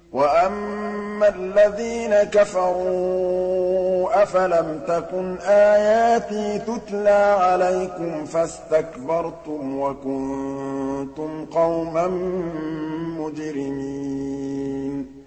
وَأَمَّا الَّذِينَ كَفَرُوا أَفَلَمْ تَكُنْ آيَاتِي تُتْلَىٰ عَلَيْكُمْ فَاسْتَكْبَرْتُمْ وَكُنتُمْ قَوْمًا مُّجْرِمِينَ